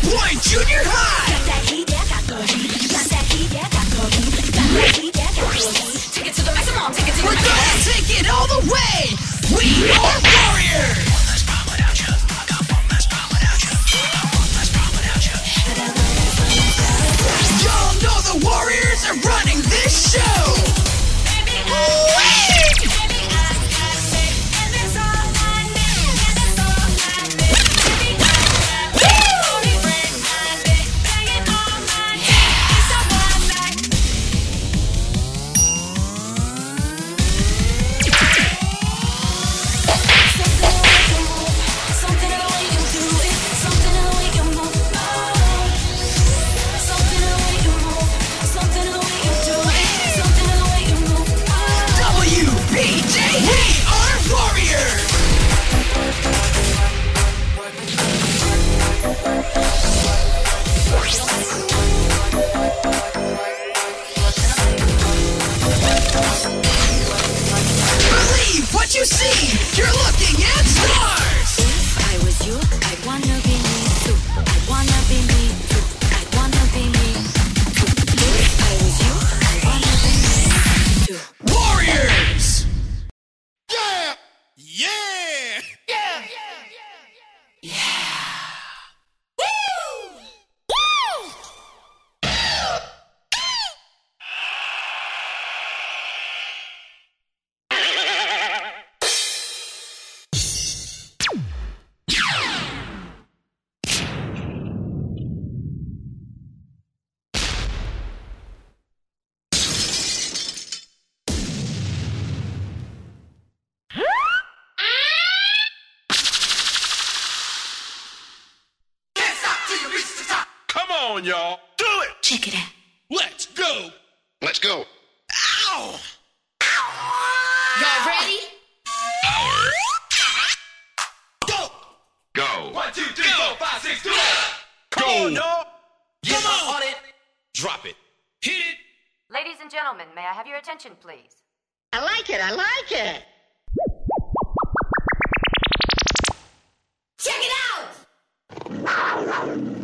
Point Junior High. Got that heat, yeah, got the heat. Got that heat, yeah, got the heat. Got that heat, yeah, got the heat. Take it to the maximum, take it to the We're maximum. gonna take it all the way. We are Warriors. One less problem without you. I got one less problem without you. I got one less problem without you. Y'all know the Warriors are running this show. WPJ, we are Warriors. Believe what you see. You're looking at stars. If I was you, I'd wanna be me too. I'd wanna be me too. I'd wanna be me too. If I was you, I'd wanna be me too. Warriors. Yeah! Yeah! Yeah! Can't stop till you reach the top. Come on, y'all. Do it! Check it out. Let's go! Let's go. Ow! Y'all ready? Go! Go. 1, 2, 3, 4, 5, 6, 2, 1. Come on, y'all. Come on. it. Drop it. Hit it. Ladies and gentlemen, may I have your attention, please? I like it. I like it. Check it out!